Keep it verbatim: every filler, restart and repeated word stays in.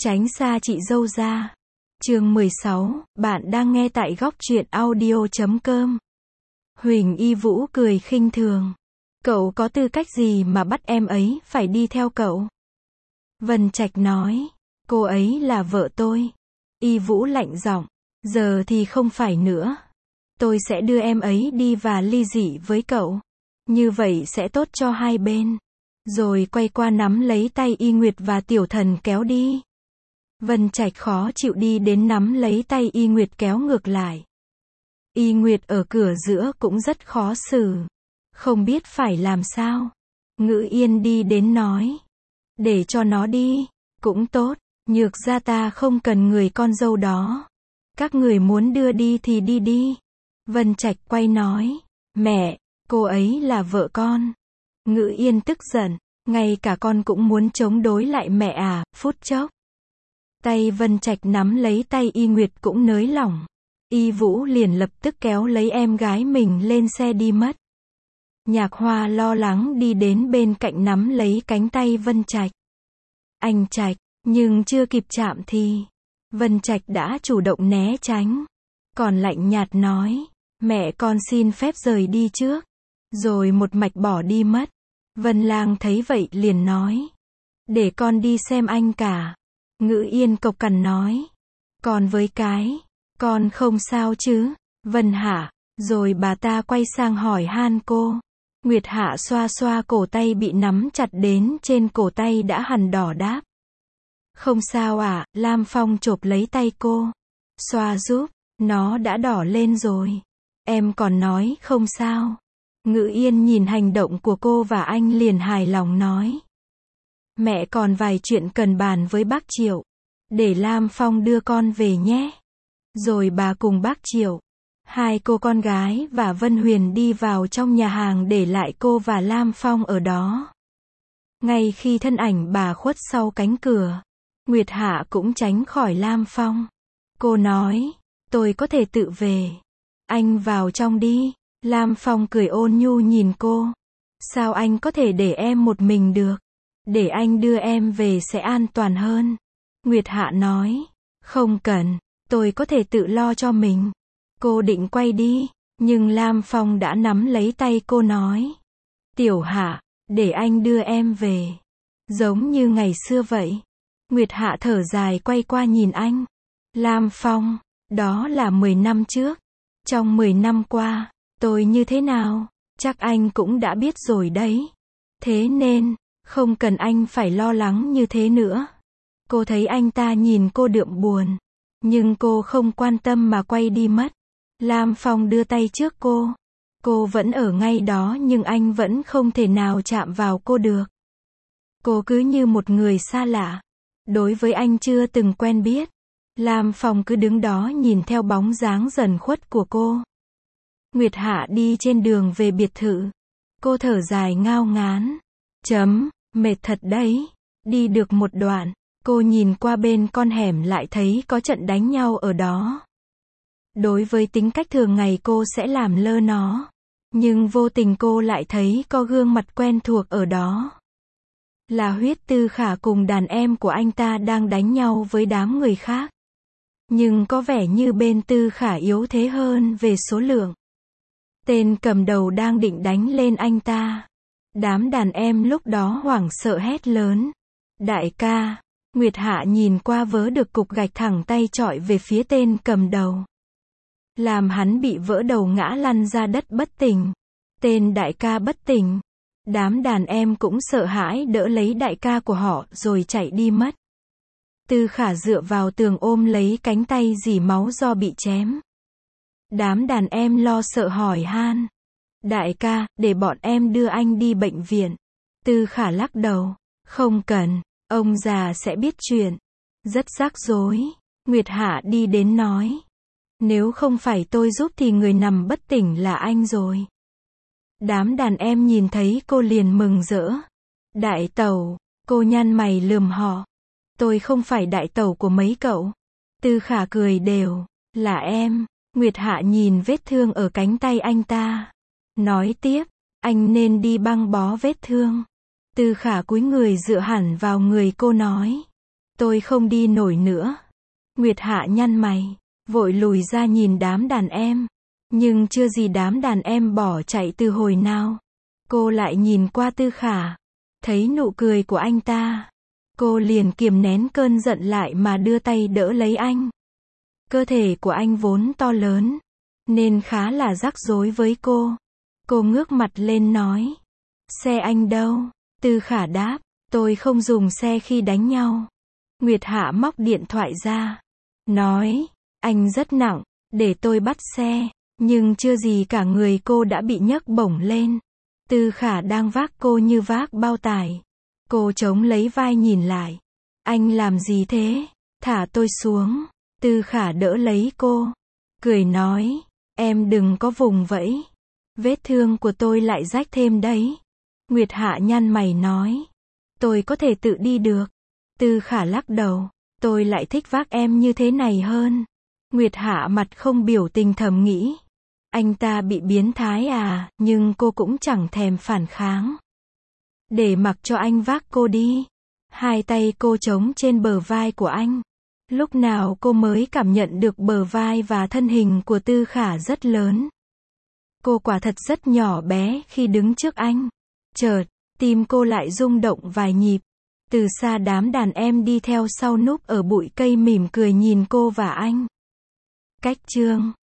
Tránh xa chị dâu ra. Chương mười sáu, bạn đang nghe tại góc truyện audio chấm com. Huỳnh Y Vũ cười khinh thường. Cậu có tư cách gì mà bắt em ấy phải đi theo cậu? Vân Trạch nói, cô ấy là vợ tôi. Y Vũ lạnh giọng, giờ thì không phải nữa. Tôi sẽ đưa em ấy đi và ly dị với cậu. Như vậy sẽ tốt cho hai bên. Rồi quay qua nắm lấy tay Y Nguyệt và Tiểu Thần kéo đi. Vân Trạch khó chịu đi đến nắm lấy tay Y Nguyệt kéo ngược lại. Y Nguyệt ở cửa giữa cũng rất khó xử. Không biết phải làm sao. Ngữ Yên đi đến nói. Để cho nó đi. Cũng tốt. Nhược ra ta không cần người con dâu đó. Các người muốn đưa đi thì đi đi. Vân Trạch quay nói. Mẹ, cô ấy là vợ con. Ngữ Yên tức giận. Ngay cả con cũng muốn chống đối lại mẹ à, phút chốc. Tay Vân Trạch nắm lấy tay Y Nguyệt cũng nới lỏng. Y Vũ liền lập tức kéo lấy em gái mình lên xe đi mất. Nhạc Hoa lo lắng đi đến bên cạnh nắm lấy cánh tay Vân Trạch. Anh Trạch, nhưng chưa kịp chạm thì Vân Trạch đã chủ động né tránh. Còn lạnh nhạt nói, mẹ con xin phép rời đi trước. Rồi một mạch bỏ đi mất. Vân Lang thấy vậy liền nói, để con đi xem anh cả. Ngữ Yên cộc cằn nói, còn với cái, con không sao chứ? Vân Hạ, rồi bà ta quay sang hỏi han cô. Nguyệt Hạ xoa xoa cổ tay bị nắm chặt đến trên cổ tay đã hằn đỏ đáp. Không sao à, Lam Phong chộp lấy tay cô. Xoa giúp, nó đã đỏ lên rồi. Em còn nói không sao. Ngữ Yên nhìn hành động của cô và anh liền hài lòng nói. Mẹ còn vài chuyện cần bàn với bác Triệu. Để Lam Phong đưa con về nhé. Rồi bà cùng bác Triệu, hai cô con gái và Vân Huyền đi vào trong nhà hàng để lại cô và Lam Phong ở đó. Ngay khi thân ảnh bà khuất sau cánh cửa, Nguyệt Hạ cũng tránh khỏi Lam Phong. Cô nói, tôi có thể tự về. Anh vào trong đi. Lam Phong cười ôn nhu nhìn cô. Sao anh có thể để em một mình được? Để anh đưa em về sẽ an toàn hơn. Nguyệt Hạ nói, không cần, tôi có thể tự lo cho mình. Cô định quay đi, nhưng Lam Phong đã nắm lấy tay cô nói. Tiểu Hạ, để anh đưa em về. Giống như ngày xưa vậy. Nguyệt Hạ thở dài quay qua nhìn anh. Lam Phong, đó là mười năm trước. Trong mười năm qua, tôi như thế nào, chắc anh cũng đã biết rồi đấy. Thế nên, không cần anh phải lo lắng như thế nữa. Cô thấy anh ta nhìn cô đượm buồn. Nhưng cô không quan tâm mà quay đi mất. Lam Phong đưa tay trước cô. Cô vẫn ở ngay đó nhưng anh vẫn không thể nào chạm vào cô được. Cô cứ như một người xa lạ. Đối với anh chưa từng quen biết. Lam Phong cứ đứng đó nhìn theo bóng dáng dần khuất của cô. Nguyệt Hạ đi trên đường về biệt thự. Cô thở dài ngao ngán. Chấm, mệt thật đấy. Đi được một đoạn, cô nhìn qua bên con hẻm lại thấy có trận đánh nhau ở đó. Đối với tính cách thường ngày cô sẽ làm lơ nó. Nhưng vô tình cô lại thấy có gương mặt quen thuộc ở đó. Là Huyết Tư Khả cùng đàn em của anh ta đang đánh nhau với đám người khác. Nhưng có vẻ như bên Tư Khả yếu thế hơn về số lượng. Tên cầm đầu đang định đánh lên anh ta. Đám đàn em lúc đó hoảng sợ hét lớn. Đại ca. Nguyệt Hạ nhìn qua vớ được cục gạch thẳng tay chọi về phía tên cầm đầu. Làm hắn bị vỡ đầu ngã lăn ra đất bất tỉnh. Tên đại ca bất tỉnh. Đám đàn em cũng sợ hãi đỡ lấy đại ca của họ rồi chạy đi mất. Tư Khả dựa vào tường ôm lấy cánh tay rỉ máu do bị chém. Đám đàn em lo sợ hỏi han. Đại ca, để bọn em đưa anh đi bệnh viện. Tư Khả lắc đầu. Không cần, ông già sẽ biết chuyện. Rất rắc rối. Nguyệt Hạ đi đến nói. Nếu không phải tôi giúp thì người nằm bất tỉnh là anh rồi. Đám đàn em nhìn thấy cô liền mừng rỡ. Đại tẩu, cô nhăn mày lườm họ. Tôi không phải đại tẩu của mấy cậu. Tư Khả cười đều. Là em. Nguyệt Hạ nhìn vết thương ở cánh tay anh ta. Nói tiếp, anh nên đi băng bó vết thương. Tư Khả cúi người dựa hẳn vào người cô nói. tôi không đi nổi nữa. Nguyệt Hạ nhăn mày, vội lùi ra nhìn đám đàn em. Nhưng chưa gì đám đàn em bỏ chạy từ hồi nào. Cô lại nhìn qua Tư Khả. Thấy nụ cười của anh ta. Cô liền kiềm nén cơn giận lại mà đưa tay đỡ lấy anh. Cơ thể của anh vốn to lớn, nên khá là rắc rối với cô. Cô ngước mặt lên nói. Xe anh đâu? Tư Khả đáp. Tôi không dùng xe khi đánh nhau. Nguyệt Hạ móc điện thoại ra. Nói. Anh rất nặng, để tôi bắt xe. Nhưng chưa gì cả người cô đã bị nhấc bổng lên. Tư Khả đang vác cô như vác bao tải. Cô chống lấy vai nhìn lại. Anh làm gì thế? Thả tôi xuống. Tư Khả đỡ lấy cô. Cười nói. Em đừng có vùng vẫy. Vết thương của tôi lại rách thêm đấy. Nguyệt Hạ nhăn mày nói. Tôi có thể tự đi được. Tư Khả lắc đầu. Tôi lại thích vác em như thế này hơn. Nguyệt Hạ mặt không biểu tình thầm nghĩ. Anh ta bị biến thái à, nhưng cô cũng chẳng thèm phản kháng. Để mặc cho anh vác cô đi. Hai tay cô chống trên bờ vai của anh. Lúc nào cô mới cảm nhận được bờ vai và thân hình của Tư Khả rất lớn. Cô quả thật rất nhỏ bé khi đứng trước anh. Chợt, tim cô lại rung động vài nhịp. Từ xa đám đàn em đi theo sau núp ở bụi cây mỉm cười nhìn cô và anh. Cách chương